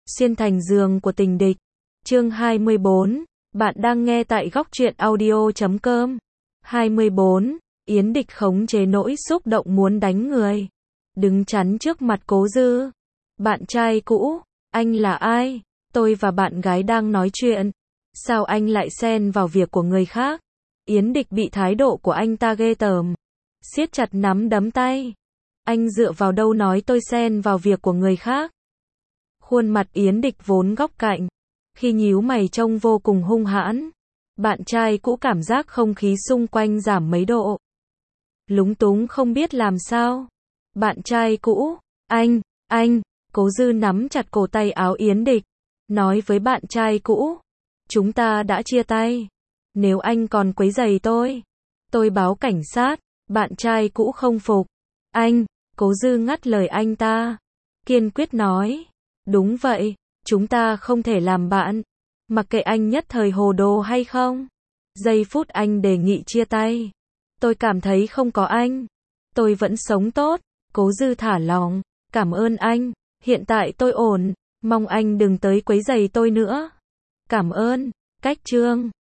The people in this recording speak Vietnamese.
Xuyên thành giường của tình địch. Chương 24. Bạn đang nghe tại góc truyện audio.com. 24. Yến Địch khống chế nỗi xúc động muốn đánh người. Đứng chắn trước mặt Cố Dư. Bạn trai cũ, anh là ai? Tôi và bạn gái đang nói chuyện. Sao anh lại xen vào việc của người khác? Yến Địch bị thái độ của anh ta ghê tởm. Siết chặt nắm đấm tay. Anh dựa vào đâu nói tôi xen vào việc của người khác? Khuôn mặt Yến Địch vốn góc cạnh, khi nhíu mày trông vô cùng hung hãn. Bạn trai cũ cảm giác không khí xung quanh giảm mấy độ. Lúng túng không biết làm sao. Bạn trai cũ, anh, Cố Dư nắm chặt cổ tay áo Yến Địch, nói với bạn trai cũ, chúng ta đã chia tay. Nếu anh còn quấy rầy tôi báo cảnh sát. Bạn trai cũ không phục. Anh, Cố Dư ngắt lời anh ta, kiên quyết nói, đúng vậy, chúng ta không thể làm bạn. Mặc kệ anh nhất thời hồ đồ hay không. Giây phút anh đề nghị chia tay, tôi cảm thấy không có anh, tôi vẫn sống tốt. Cố Dư thả lỏng, cảm ơn anh, hiện tại tôi ổn, mong anh đừng tới quấy rầy tôi nữa. Cảm ơn. Cách chương